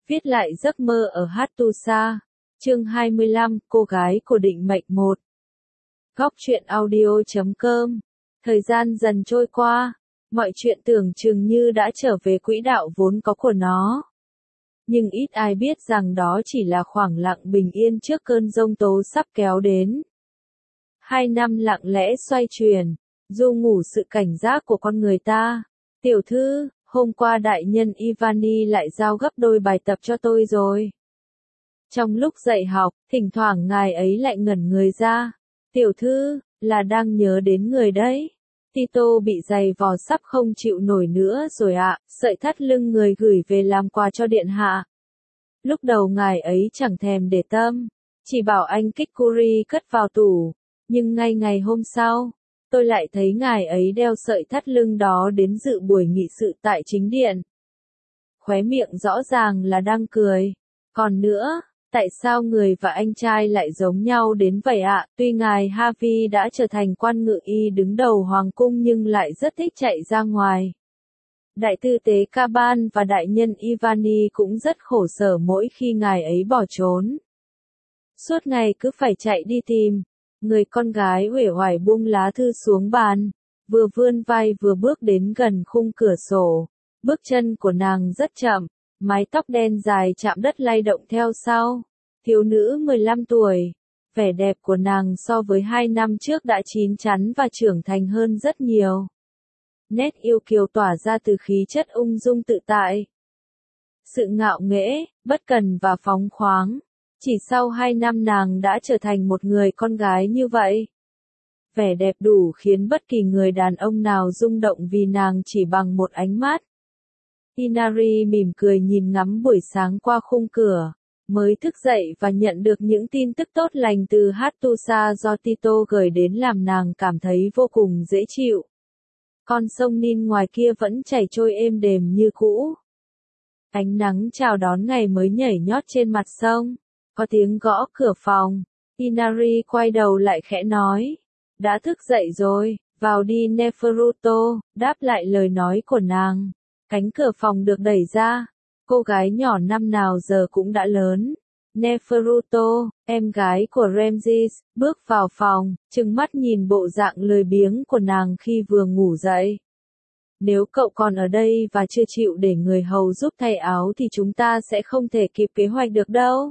Viết lại giấc mơ ở Hattusa. Chương 25, cô gái của định mệnh 1. Góc truyện audio.com. Thời gian dần trôi qua, mọi chuyện tưởng chừng như đã trở về quỹ đạo vốn có của nó. Nhưng ít ai biết rằng đó chỉ là khoảng lặng bình yên trước cơn giông tố sắp kéo đến. 2 năm lặng lẽ xoay chuyển, du ngủ sự cảnh giác của con người ta. Tiểu thư, hôm qua đại nhân Ivani lại giao gấp đôi bài tập cho tôi rồi. Trong lúc dạy học, thỉnh thoảng ngài ấy lại ngẩn người ra. Tiểu thư, là đang nhớ đến người đấy. Tito bị giày vò sắp không chịu nổi nữa rồi ạ, sợi thắt lưng người gửi về làm quà cho điện hạ. Lúc đầu ngài ấy chẳng thèm để tâm, chỉ bảo anh Kikuri cất vào tủ, nhưng ngay ngày hôm sau, tôi lại thấy ngài ấy đeo sợi thắt lưng đó đến dự buổi nghị sự tại chính điện. Khóe miệng rõ ràng là đang cười. Còn nữa, tại sao người và anh trai lại giống nhau đến vậy ạ? Tuy ngài Harvey đã trở thành quan ngự y đứng đầu hoàng cung nhưng lại rất thích chạy ra ngoài. Đại tư tế Caban và đại nhân Ivani cũng rất khổ sở mỗi khi ngài ấy bỏ trốn. Suốt ngày cứ phải chạy đi tìm. Người con gái uể oải buông lá thư xuống bàn, vừa vươn vai vừa bước đến gần khung cửa sổ. Bước chân của nàng rất chậm, mái tóc đen dài chạm đất lay động theo sau. Thiếu nữ 15 tuổi, vẻ đẹp của nàng so với 2 năm trước đã chín chắn và trưởng thành hơn rất nhiều. Nét yêu kiều tỏa ra từ khí chất ung dung tự tại. Sự ngạo nghễ, bất cần và phóng khoáng. Chỉ sau 2 năm nàng đã trở thành một người con gái như vậy. Vẻ đẹp đủ khiến bất kỳ người đàn ông nào rung động vì nàng chỉ bằng một ánh mắt. Inari mỉm cười nhìn ngắm buổi sáng qua khung cửa, mới thức dậy và nhận được những tin tức tốt lành từ Hattusa do Tito gửi đến làm nàng cảm thấy vô cùng dễ chịu. Con sông Nin ngoài kia vẫn chảy trôi êm đềm như cũ. Ánh nắng chào đón ngày mới nhảy nhót trên mặt sông. Có tiếng gõ cửa phòng. Inari quay đầu lại khẽ nói. Đã thức dậy rồi, vào đi Neferuto, đáp lại lời nói của nàng. Cánh cửa phòng được đẩy ra. Cô gái nhỏ năm nào giờ cũng đã lớn. Neferuto, em gái của Ramses, bước vào phòng, trừng mắt nhìn bộ dạng lười biếng của nàng khi vừa ngủ dậy. Nếu cậu còn ở đây và chưa chịu để người hầu giúp thay áo thì chúng ta sẽ không thể kịp kế hoạch được đâu.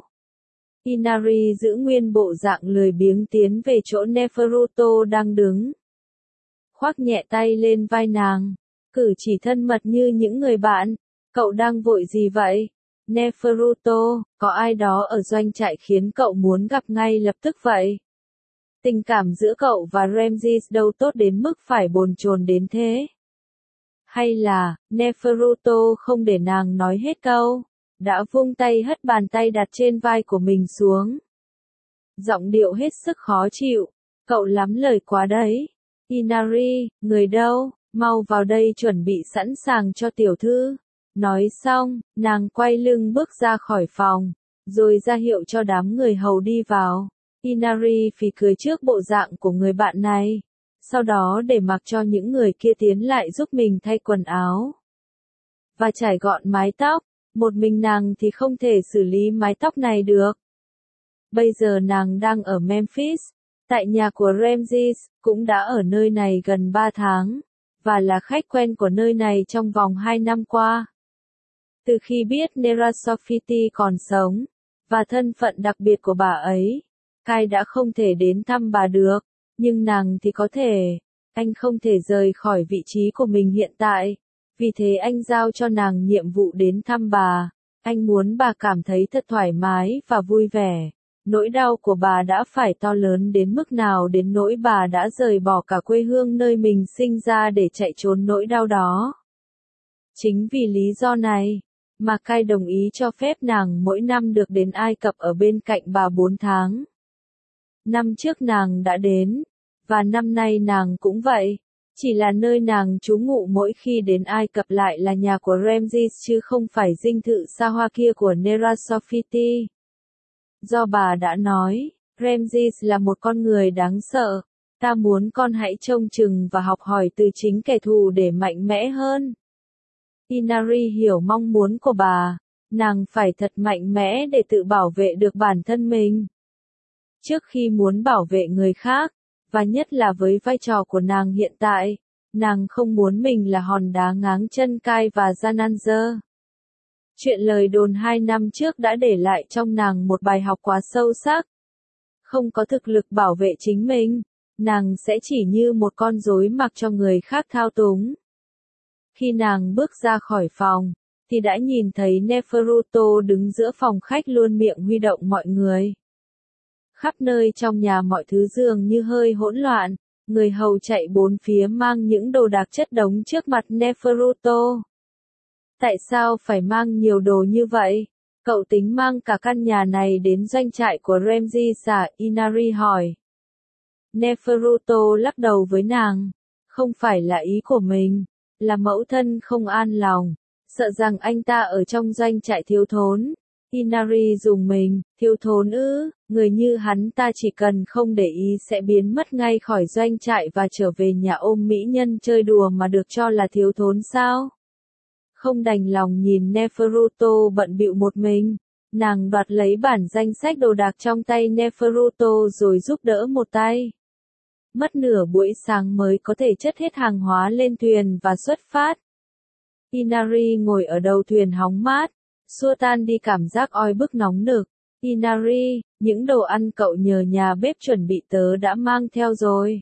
Inari giữ nguyên bộ dạng lười biếng tiến về chỗ Neferuto đang đứng. Khoác nhẹ tay lên vai nàng, cử chỉ thân mật như những người bạn. Cậu đang vội gì vậy? Neferuto, có ai đó ở doanh trại khiến cậu muốn gặp ngay lập tức vậy? Tình cảm giữa cậu và Ramses đâu tốt đến mức phải bồn chồn đến thế? Hay là, Neferuto không để nàng nói hết câu, đã vung tay hất bàn tay đặt trên vai của mình xuống. Giọng điệu hết sức khó chịu, cậu lắm lời quá đấy. Inari, người đâu, mau vào đây chuẩn bị sẵn sàng cho tiểu thư. Nói xong, nàng quay lưng bước ra khỏi phòng, rồi ra hiệu cho đám người hầu đi vào. Inari phì cười trước bộ dạng của người bạn này, sau đó để mặc cho những người kia tiến lại giúp mình thay quần áo và chải gọn mái tóc. Một mình nàng thì không thể xử lý mái tóc này được. Bây giờ nàng đang ở Memphis, tại nhà của Ramses, cũng đã ở nơi này gần 3 tháng, và là khách quen của nơi này trong vòng 2 năm qua. Từ khi biết Nerasofiti còn sống, và thân phận đặc biệt của bà ấy, Kai đã không thể đến thăm bà được, nhưng nàng thì có thể. Anh không thể rời khỏi vị trí của mình hiện tại. Vì thế anh giao cho nàng nhiệm vụ đến thăm bà. Anh muốn bà cảm thấy thật thoải mái và vui vẻ. Nỗi đau của bà đã phải to lớn đến mức nào đến nỗi bà đã rời bỏ cả quê hương nơi mình sinh ra để chạy trốn nỗi đau đó. Chính vì lý do này, mà Kai đồng ý cho phép nàng mỗi năm được đến Ai Cập ở bên cạnh bà 4 tháng. Năm trước nàng đã đến, và năm nay nàng cũng vậy. Chỉ là nơi nàng trú ngụ mỗi khi đến Ai Cập lại là nhà của Ramses chứ không phải dinh thự xa hoa kia của Nerasofiti. Do bà đã nói, Ramses là một con người đáng sợ. Ta muốn con hãy trông chừng và học hỏi từ chính kẻ thù để mạnh mẽ hơn. Inari hiểu mong muốn của bà, Nàng phải thật mạnh mẽ để tự bảo vệ được bản thân mình. Trước khi muốn bảo vệ người khác, và nhất là với vai trò của nàng hiện tại, nàng không muốn mình là hòn đá ngáng chân Kai và Jananzer. Chuyện lời đồn 2 năm trước đã để lại trong nàng một bài học quá sâu sắc. Không có thực lực bảo vệ chính mình, nàng sẽ chỉ như một con rối mặc cho người khác thao túng. Khi nàng bước ra khỏi phòng, thì đã nhìn thấy Neferuto đứng giữa phòng khách luôn miệng huy động mọi người. Khắp nơi trong nhà mọi thứ dường như hơi hỗn loạn, người hầu chạy bốn phía mang những đồ đạc chất đống trước mặt Neferuto. Tại sao phải mang nhiều đồ như vậy? Cậu tính mang cả căn nhà này đến doanh trại của Ramses à? Inari hỏi. Neferuto lắc đầu với nàng. Không phải là ý của mình, là mẫu thân không an lòng, sợ rằng anh ta ở trong doanh trại thiếu thốn. Inari dùng mình, thiếu thốn ư, người như hắn ta chỉ cần không để ý sẽ biến mất ngay khỏi doanh trại và trở về nhà ôm mỹ nhân chơi đùa mà được cho là thiếu thốn sao? Không đành lòng nhìn Neferuto bận bịu một mình, nàng đoạt lấy bản danh sách đồ đạc trong tay Neferuto rồi giúp đỡ một tay. Mất nửa buổi sáng mới có thể chất hết hàng hóa lên thuyền và xuất phát. Inari ngồi ở đầu thuyền hóng mát, xua tan đi cảm giác oi bức nóng nực. Inari, những đồ ăn cậu nhờ nhà bếp chuẩn bị tớ đã mang theo rồi.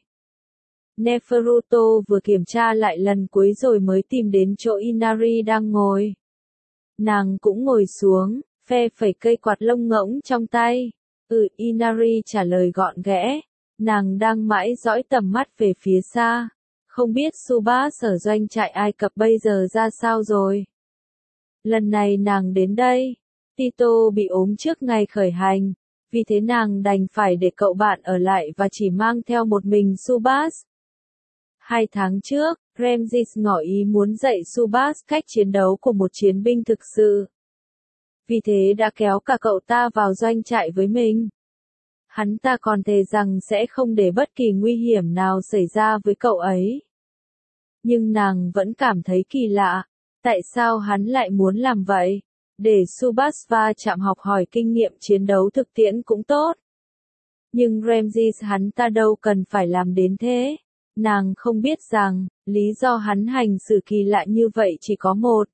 Neferuto vừa kiểm tra lại lần cuối rồi mới tìm đến chỗ Inari đang ngồi. Nàng cũng ngồi xuống, phe phẩy cây quạt lông ngỗng trong tay. Inari trả lời gọn ghẽ. Nàng đang mãi dõi tầm mắt về phía xa. Không biết Subas ở doanh trại Ai Cập bây giờ ra sao rồi. Lần này nàng đến đây, Tito bị ốm trước ngày khởi hành, vì thế nàng đành phải để cậu bạn ở lại và chỉ mang theo một mình Subas. 2 tháng trước, Ramses ngỏ ý muốn dạy Subas cách chiến đấu của một chiến binh thực sự. Vì thế đã kéo cả cậu ta vào doanh trại với mình. Hắn ta còn thề rằng sẽ không để bất kỳ nguy hiểm nào xảy ra với cậu ấy. Nhưng nàng vẫn cảm thấy kỳ lạ, tại sao hắn lại muốn làm vậy? Để Subas va chạm học hỏi kinh nghiệm chiến đấu thực tiễn cũng tốt. Nhưng Ramses hắn ta đâu cần phải làm đến thế. Nàng không biết rằng, lý do hắn hành xử kỳ lạ như vậy chỉ có một.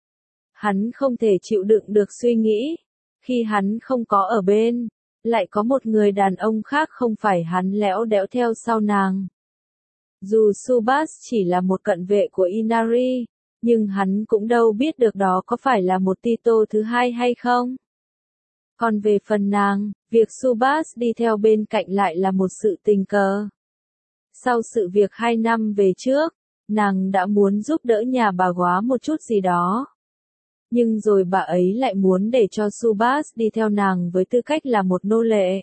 Hắn không thể chịu đựng được suy nghĩ. Khi hắn không có ở bên, lại có một người đàn ông khác không phải hắn lẽo đẽo theo sau nàng. Dù Subas chỉ là một cận vệ của Inari, nhưng hắn cũng đâu biết được đó có phải là một Tito thứ hai hay không. Còn về phần nàng, việc Subas đi theo bên cạnh lại là một sự tình cờ. Sau sự việc 2 năm về trước, nàng đã muốn giúp đỡ nhà bà góa một chút gì đó. Nhưng rồi bà ấy lại muốn để cho Subas đi theo nàng với tư cách là một nô lệ.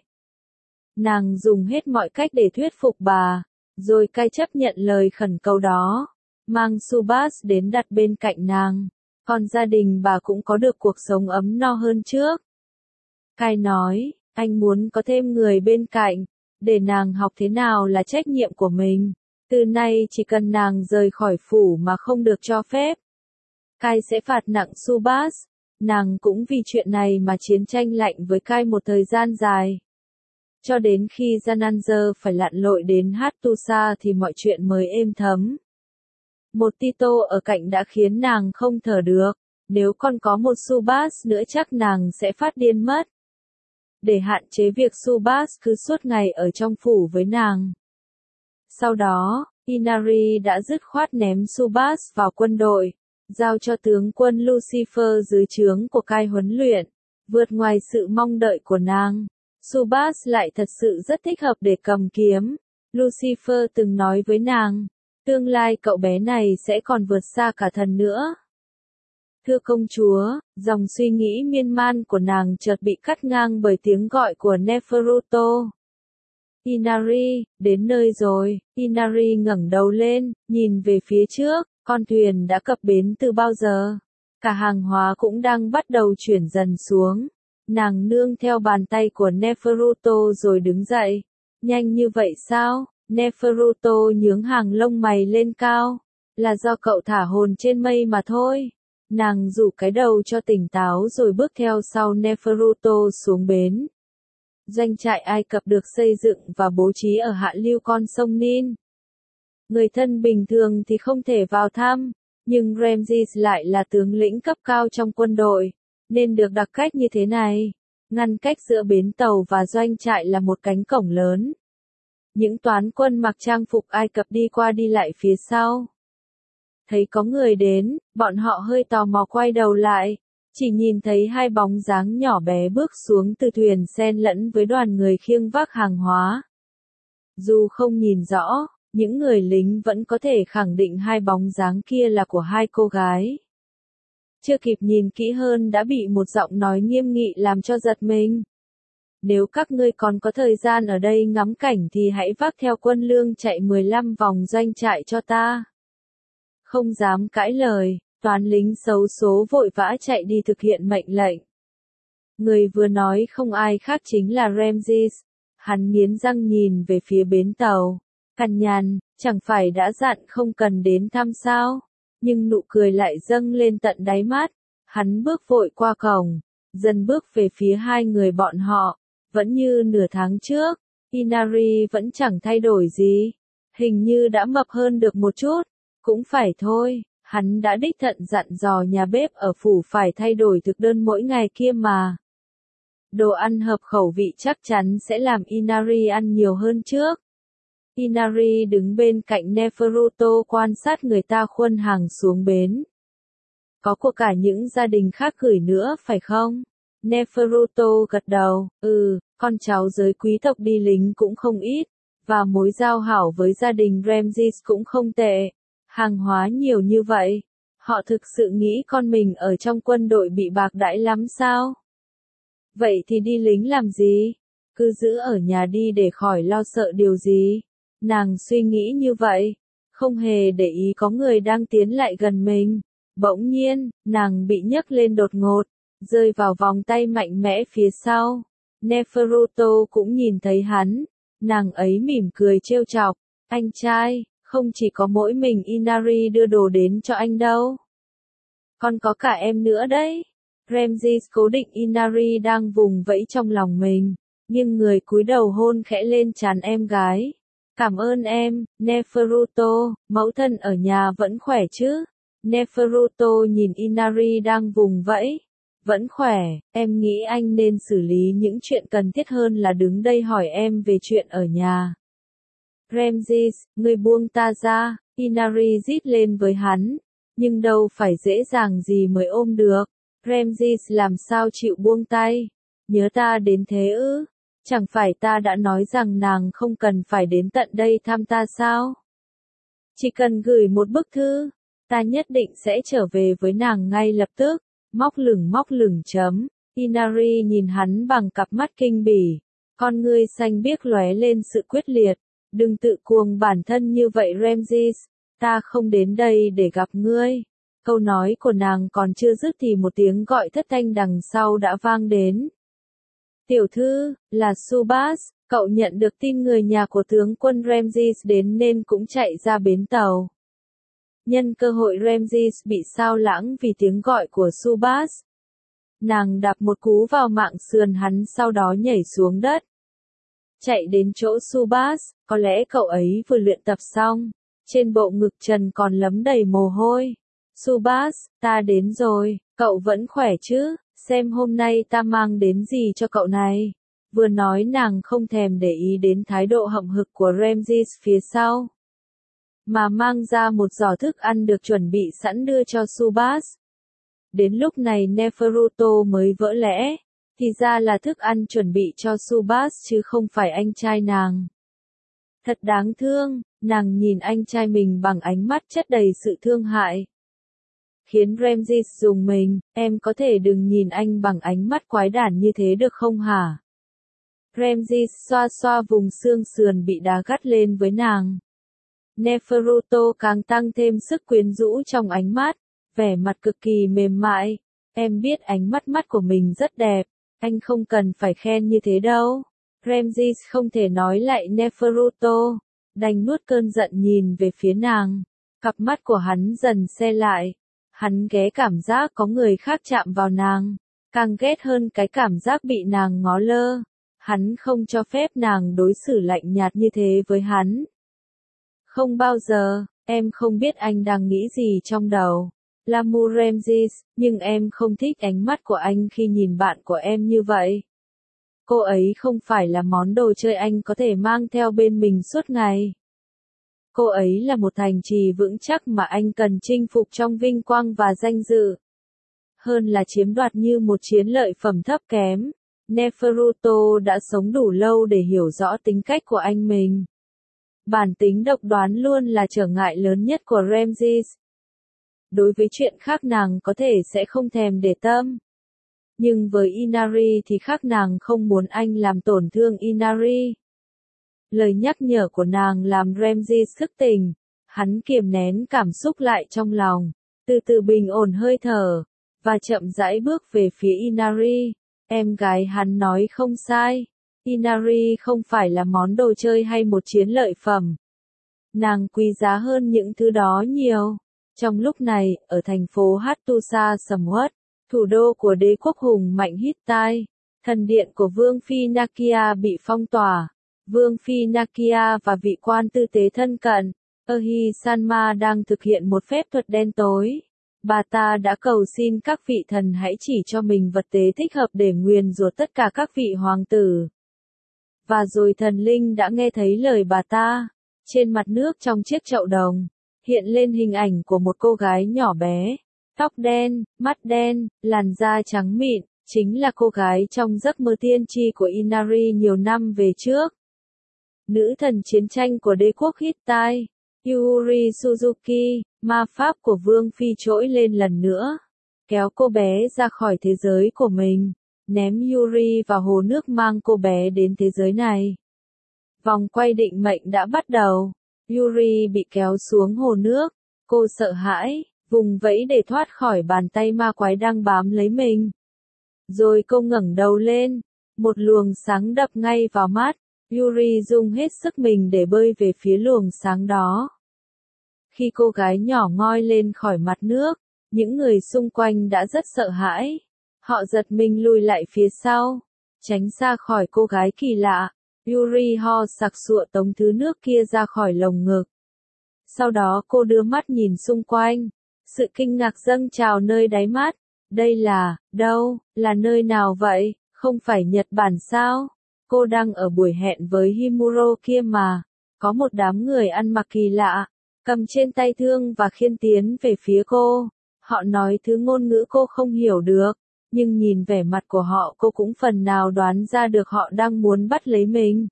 Nàng dùng hết mọi cách để thuyết phục bà, rồi cai chấp nhận lời khẩn cầu đó, mang Subas đến đặt bên cạnh nàng, còn gia đình bà cũng có được cuộc sống ấm no hơn trước. Cai nói, anh muốn có thêm người bên cạnh, để nàng học thế nào là trách nhiệm của mình, từ nay chỉ cần nàng rời khỏi phủ mà không được cho phép. Cai sẽ phạt nặng Subas, nàng cũng vì chuyện này mà chiến tranh lạnh với Cai một thời gian dài. Cho đến khi Jananzer phải lặn lội đến Hattusa thì mọi chuyện mới êm thấm. Một Tito ở cạnh đã khiến nàng không thở được, nếu còn có một Subas nữa chắc nàng sẽ phát điên mất. Để hạn chế việc Subas cứ suốt ngày ở trong phủ với nàng. Sau đó, Inari đã dứt khoát ném Subas vào quân đội, giao cho tướng quân Lucifer dưới trướng của Cai huấn luyện, vượt ngoài sự mong đợi của nàng. Subas lại thật sự rất thích hợp để cầm kiếm. Lucifer từng nói với nàng, tương lai cậu bé này sẽ còn vượt xa cả thần nữa. Thưa công chúa, dòng suy nghĩ miên man của nàng chợt bị cắt ngang bởi tiếng gọi của Neferuto. Inari, đến nơi rồi. Inari ngẩng đầu lên, nhìn về phía trước, con thuyền đã cập bến từ bao giờ. Cả hàng hóa cũng đang bắt đầu chuyển dần xuống. Nàng nương theo bàn tay của Neferuto rồi đứng dậy. Nhanh như vậy sao? Neferuto nhướng hàng lông mày lên cao. Là do cậu thả hồn trên mây mà thôi. Nàng rủ cái đầu cho tỉnh táo rồi bước theo sau Neferuto xuống bến. Doanh trại Ai Cập được xây dựng và bố trí ở hạ lưu con sông Nin. Người thân bình thường thì không thể vào thăm, nhưng Ramses lại là tướng lĩnh cấp cao trong quân đội, nên được đặt cách như thế này. Ngăn cách giữa bến tàu và doanh trại là một cánh cổng lớn. Những toán quân mặc trang phục Ai Cập đi qua đi lại phía sau. Thấy có người đến, bọn họ hơi tò mò quay đầu lại, chỉ nhìn thấy hai bóng dáng nhỏ bé bước xuống từ thuyền xen lẫn với đoàn người khiêng vác hàng hóa. Dù không nhìn rõ, những người lính vẫn có thể khẳng định hai bóng dáng kia là của hai cô gái. Chưa kịp nhìn kỹ hơn đã bị một giọng nói nghiêm nghị làm cho giật mình. Nếu các ngươi còn có thời gian ở đây ngắm cảnh thì hãy vác theo quân lương chạy 15 vòng doanh trại cho ta. Không dám cãi lời, toán lính xấu số vội vã chạy đi thực hiện mệnh lệnh. Người vừa nói không ai khác chính là Ramses. Hắn nghiến răng nhìn về phía bến tàu. Cằn nhằn, chẳng phải đã dặn không cần đến thăm sao? Nhưng nụ cười lại dâng lên tận đáy mắt. Hắn bước vội qua cổng, dần bước về phía hai người bọn họ. Vẫn như nửa tháng trước, Inari vẫn chẳng thay đổi gì. Hình như đã mập hơn được một chút. Cũng phải thôi, hắn đã đích thân dặn dò nhà bếp ở phủ phải thay đổi thực đơn mỗi ngày kia mà. Đồ ăn hợp khẩu vị chắc chắn sẽ làm Inari ăn nhiều hơn trước. Inari đứng bên cạnh Neferuto quan sát người ta khuân hàng xuống bến. Có của cả những gia đình khác gửi nữa phải không? Neferuto gật đầu, con cháu giới quý tộc đi lính cũng không ít, và mối giao hảo với gia đình Ramses cũng không tệ. Hàng hóa nhiều như vậy, họ thực sự nghĩ con mình ở trong quân đội bị bạc đãi lắm sao? Vậy thì đi lính làm gì? Cứ giữ ở nhà đi để khỏi lo sợ điều gì? Nàng suy nghĩ như vậy, không hề để ý có người đang tiến lại gần mình. Bỗng nhiên, nàng bị nhấc lên đột ngột, rơi vào vòng tay mạnh mẽ phía sau. Neferuto cũng nhìn thấy hắn, nàng ấy mỉm cười trêu chọc, anh trai. Không chỉ có mỗi mình Inari đưa đồ đến cho anh đâu. Còn có cả em nữa đấy. Ramses cố định Inari đang vùng vẫy trong lòng mình, nhưng người cúi đầu hôn khẽ lên trán em gái. Cảm ơn em, Neferuto, mẫu thân ở nhà vẫn khỏe chứ? Neferuto nhìn Inari đang vùng vẫy. Vẫn khỏe, em nghĩ anh nên xử lý những chuyện cần thiết hơn là đứng đây hỏi em về chuyện ở nhà. Ramses, ngươi buông ta ra, Inari rít lên với hắn, nhưng đâu phải dễ dàng gì mới ôm được. Ramses làm sao chịu buông tay? Nhớ ta đến thế ư? Chẳng phải ta đã nói rằng nàng không cần phải đến tận đây thăm ta sao? Chỉ cần gửi một bức thư, ta nhất định sẽ trở về với nàng ngay lập tức. Móc lửng chấm. Inari nhìn hắn bằng cặp mắt kinh bỉ, con ngươi xanh biếc lóe lên sự quyết liệt. Đừng tự cuồng bản thân như vậy Ramses, ta không đến đây để gặp ngươi. Câu nói của nàng còn chưa dứt thì một tiếng gọi thất thanh đằng sau đã vang đến. Tiểu thư, là Subas, cậu nhận được tin người nhà của tướng quân Ramses đến nên cũng chạy ra bến tàu. Nhân cơ hội Ramses bị sao lãng vì tiếng gọi của Subas. Nàng đạp một cú vào mạng sườn hắn sau đó nhảy xuống đất. Chạy đến chỗ Subas, có lẽ cậu ấy vừa luyện tập xong. Trên bộ ngực trần còn lấm đầy mồ hôi. Subas, ta đến rồi, cậu vẫn khỏe chứ, xem hôm nay ta mang đến gì cho cậu này. Vừa nói nàng không thèm để ý đến thái độ hậm hực của Ramses phía sau, mà mang ra một giỏ thức ăn được chuẩn bị sẵn đưa cho Subas. Đến lúc này Neferuto mới vỡ lẽ, thì ra là thức ăn chuẩn bị cho Subas chứ không phải anh trai nàng. Thật đáng thương, nàng nhìn anh trai mình bằng ánh mắt chất đầy sự thương hại. Khiến Ramses rùng mình, em có thể đừng nhìn anh bằng ánh mắt quái đản như thế được không hả? Ramses xoa xoa vùng xương sườn bị đá gắt lên với nàng. Neferuto càng tăng thêm sức quyến rũ trong ánh mắt, vẻ mặt cực kỳ mềm mại. Em biết ánh mắt của mình rất đẹp, anh không cần phải khen như thế đâu. Ramses không thể nói lại Neferuto, đành nuốt cơn giận nhìn về phía nàng. Cặp mắt của hắn dần se lại. Hắn ghé cảm giác có người khác chạm vào nàng, càng ghét hơn cái cảm giác bị nàng ngó lơ. Hắn không cho phép nàng đối xử lạnh nhạt như thế với hắn. Không bao giờ, em không biết anh đang nghĩ gì trong đầu. Lamu Ramses, nhưng em không thích ánh mắt của anh khi nhìn bạn của em như vậy. Cô ấy không phải là món đồ chơi anh có thể mang theo bên mình suốt ngày. Cô ấy là một thành trì vững chắc mà anh cần chinh phục trong vinh quang và danh dự. Hơn là chiếm đoạt như một chiến lợi phẩm thấp kém. Neferuto đã sống đủ lâu để hiểu rõ tính cách của anh mình. Bản tính độc đoán luôn là trở ngại lớn nhất của Ramses. Đối với chuyện khác nàng có thể sẽ không thèm để tâm. Nhưng với Inari thì khác, nàng không muốn anh làm tổn thương Inari. Lời nhắc nhở của nàng làm Ramses thức tỉnh. Hắn kiềm nén cảm xúc lại trong lòng, từ từ bình ổn hơi thở, và chậm rãi bước về phía Inari. Em gái hắn nói không sai. Inari không phải là món đồ chơi hay một chiến lợi phẩm. Nàng quý giá hơn những thứ đó nhiều. Trong lúc này, ở thành phố Hattusa Samut, thủ đô của đế quốc hùng mạnh Hittite, thần điện của Vương Phi Nakia bị phong tỏa. Vương Phi Nakia và vị quan tư tế thân cận, Ahisanma đang thực hiện một phép thuật đen tối. Bà ta đã cầu xin các vị thần hãy chỉ cho mình vật tế thích hợp để nguyền rủa tất cả các vị hoàng tử. Và rồi thần linh đã nghe thấy lời bà ta. Trên mặt nước trong chiếc chậu đồng, hiện lên hình ảnh của một cô gái nhỏ bé, tóc đen, mắt đen, làn da trắng mịn, chính là cô gái trong giấc mơ tiên tri của Inari nhiều năm về trước. Nữ thần chiến tranh của đế quốc Hittite, Yuri Suzuki, ma pháp của Vương Phi trỗi lên lần nữa, kéo cô bé ra khỏi thế giới của mình, ném Yuri vào hồ nước mang cô bé đến thế giới này. Vòng quay định mệnh đã bắt đầu. Yuri bị kéo xuống hồ nước. Cô sợ hãi, vùng vẫy để thoát khỏi bàn tay ma quái đang bám lấy mình. Rồi cô ngẩng đầu lên. Một luồng sáng đập ngay vào mắt. Yuri dùng hết sức mình để bơi về phía luồng sáng đó. Khi cô gái nhỏ ngoi lên khỏi mặt nước, những người xung quanh đã rất sợ hãi. Họ giật mình lùi lại phía sau, tránh xa khỏi cô gái kỳ lạ. Yuri ho sặc sụa tống thứ nước kia ra khỏi lồng ngực. Sau đó cô đưa mắt nhìn xung quanh. Sự kinh ngạc dâng trào nơi đáy mắt. Đây là, đâu, là nơi nào vậy, không phải Nhật Bản sao? Cô đang ở buổi hẹn với Himuro kia mà. Có một đám người ăn mặc kỳ lạ, cầm trên tay thương và khiên tiến về phía cô. Họ nói thứ ngôn ngữ cô không hiểu được. Nhưng nhìn vẻ mặt của họ cô cũng phần nào đoán ra được họ đang muốn bắt lấy mình.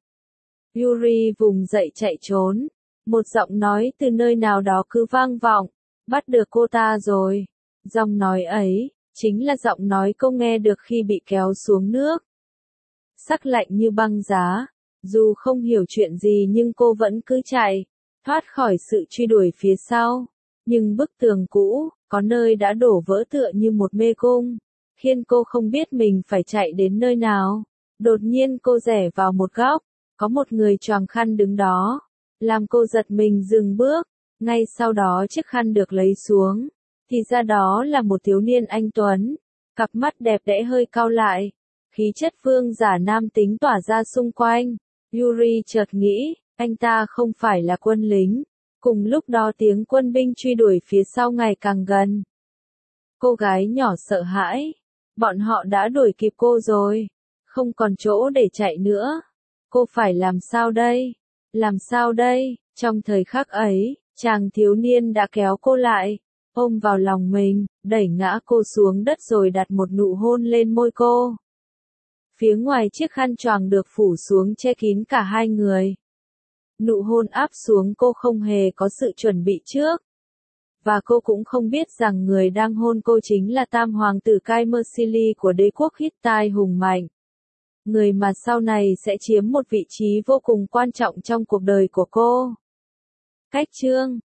Yuri vùng dậy chạy trốn. Một giọng nói từ nơi nào đó cứ vang vọng. Bắt được cô ta rồi. Giọng nói ấy, chính là giọng nói cô nghe được khi bị kéo xuống nước. Sắc lạnh như băng giá. Dù không hiểu chuyện gì nhưng cô vẫn cứ chạy, thoát khỏi sự truy đuổi phía sau. Nhưng bức tường cũ, có nơi đã đổ vỡ tựa như một mê cung, khiến cô không biết mình phải chạy đến nơi nào. Đột nhiên cô rẽ vào một góc, có một người choàng khăn đứng đó, làm cô giật mình dừng bước. Ngay sau đó chiếc khăn được lấy xuống, thì ra đó là một thiếu niên anh tuấn, cặp mắt đẹp đẽ hơi cau lại, khí chất vương giả nam tính tỏa ra xung quanh. Yuri chợt nghĩ, anh ta không phải là quân lính. Cùng lúc đó tiếng quân binh truy đuổi phía sau ngày càng gần. Cô gái nhỏ sợ hãi. Bọn họ đã đuổi kịp cô rồi. Không còn chỗ để chạy nữa. Cô phải làm sao đây? Làm sao đây? Trong thời khắc ấy, chàng thiếu niên đã kéo cô lại, ôm vào lòng mình, đẩy ngã cô xuống đất rồi đặt một nụ hôn lên môi cô. Phía ngoài chiếc khăn choàng được phủ xuống che kín cả hai người. Nụ hôn áp xuống cô không hề có sự chuẩn bị trước. Và cô cũng không biết rằng người đang hôn cô chính là tam hoàng tử Kaimersili của đế quốc Hittite hùng mạnh. Người mà sau này sẽ chiếm một vị trí vô cùng quan trọng trong cuộc đời của cô. Cách chương